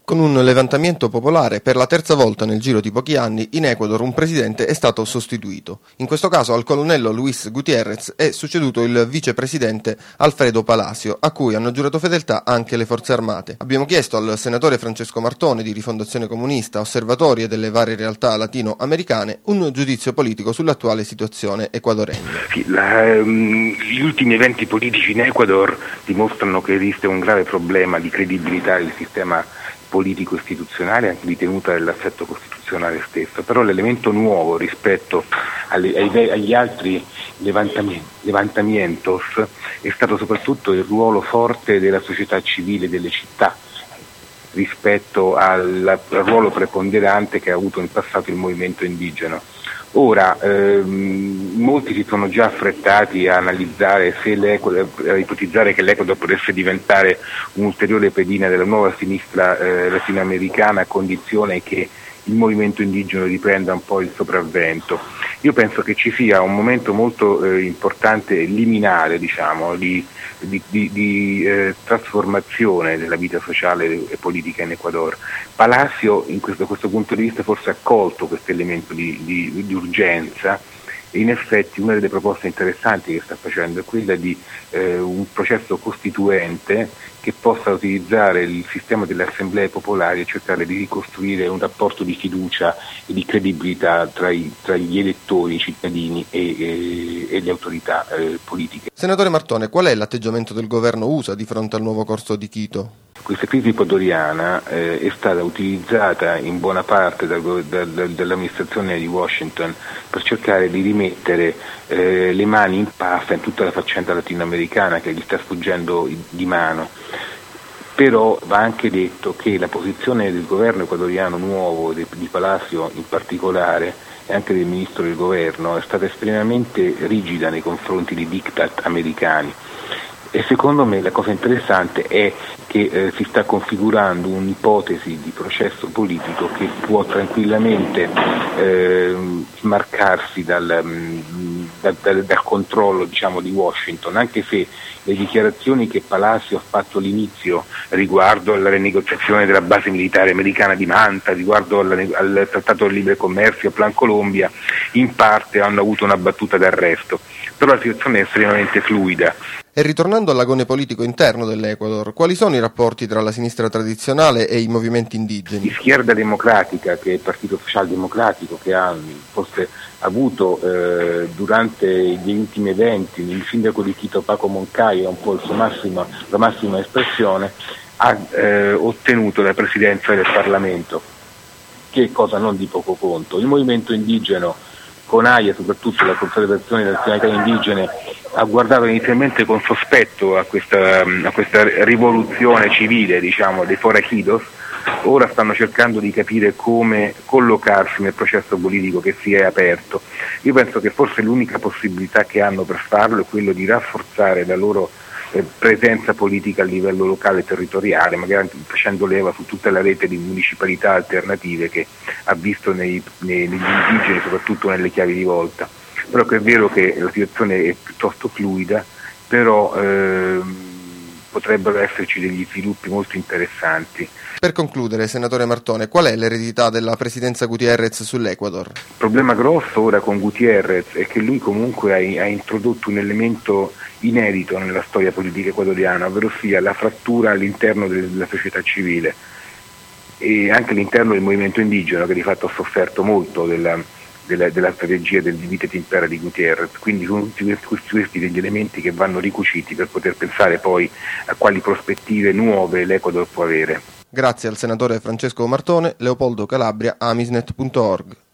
Con un levantamento popolare, per la terza volta nel giro di pochi anni, in Ecuador un presidente è stato sostituito. In questo caso al colonnello Luis Gutiérrez è succeduto il vicepresidente Alfredo Palacio, a cui hanno giurato fedeltà anche le forze armate. Abbiamo chiesto al senatore Francesco Martone di Rifondazione Comunista, osservatorio delle varie realtà latinoamericane, un giudizio politico sull'attuale situazione ecuadoregna. Gli ultimi eventi politici in Ecuador dimostrano che esiste un grave problema di credibilità del sistema politico istituzionale e anche di tenuta dell'assetto costituzionale stesso, però l'elemento nuovo rispetto agli altri levantamientos è stato soprattutto il ruolo forte della società civile delle città rispetto al ruolo preponderante che ha avuto in passato il movimento indigeno. Ora, molti si sono già affrettati a analizzare a ipotizzare che l'Ecuador potesse diventare un'ulteriore pedina della nuova sinistra latinoamericana, a condizione che il movimento indigeno riprenda un po' il sopravvento. Io penso che ci sia un momento molto importante, liminare, di trasformazione della vita sociale e politica in Ecuador. Palacio, da questo punto di vista, forse ha colto questo elemento di urgenza, e in effetti una delle proposte interessanti che sta facendo è quella di un processo costituente che possa utilizzare il sistema delle assemblee popolari e cercare di ricostruire un rapporto di fiducia e di credibilità tra gli elettori, i cittadini e le autorità politiche. Senatore Martone, qual è l'atteggiamento del governo USA di fronte al nuovo corso di Quito? Questa crisi ecuadoriana è stata utilizzata in buona parte dall'amministrazione di Washington per cercare di rimettere le mani in pasta in tutta la faccenda latinoamericana che gli sta sfuggendo di mano. Però va anche detto che la posizione del governo ecuadoriano nuovo, di Palacio in particolare, e anche del ministro del governo, è stata estremamente rigida nei confronti di diktat americani. E secondo me la cosa interessante è che si sta configurando un'ipotesi di processo politico che può tranquillamente smarcarsi dal controllo di Washington, anche se le dichiarazioni che Palacio ha fatto all'inizio riguardo alla rinegoziazione della base militare americana di Manta, riguardo al trattato di libre commercio, Plan Colombia, in parte hanno avuto una battuta d'arresto, però la situazione è estremamente fluida. E ritornando all'agone politico interno dell'Ecuador, quali sono i rapporti tra la sinistra tradizionale e i movimenti indigeni? Schierda Democratica, che è il Partito Socialdemocratico, che ha forse avuto durante gli ultimi eventi, il sindaco di Quito Paco Moncayo, un po' la massima espressione, ha ottenuto la presidenza del Parlamento, che è cosa non di poco conto. Il movimento indigeno, con AIA, soprattutto la Confederazione delle Nazionalità Indigene, ha guardato inizialmente con sospetto a questa rivoluzione civile, dei forajidos. Ora stanno cercando di capire come collocarsi nel processo politico che si è aperto. Io penso che forse l'unica possibilità che hanno per farlo è quello di rafforzare la loro presenza politica a livello locale e territoriale, magari facendo leva su tutta la rete di municipalità alternative che ha visto negli indigeni, soprattutto nelle chiavi di volta. Però è vero che la situazione è piuttosto fluida, però potrebbero esserci degli sviluppi molto interessanti. Per concludere, senatore Martone, qual è l'eredità della presidenza Gutiérrez sull'Ecuador? Il problema grosso ora con Gutiérrez è che lui comunque ha introdotto un elemento inedito nella storia politica ecuadoriana, ovvero sia la frattura all'interno della società civile e anche all'interno del movimento indigeno, che di fatto ha sofferto molto della strategia del divide et impera di Gutiérrez. Quindi sono tutti questi degli elementi che vanno ricuciti per poter pensare poi a quali prospettive nuove l'Ecuador può avere. Grazie al senatore Francesco Martone. Leopoldo Calabria, amisnet.org.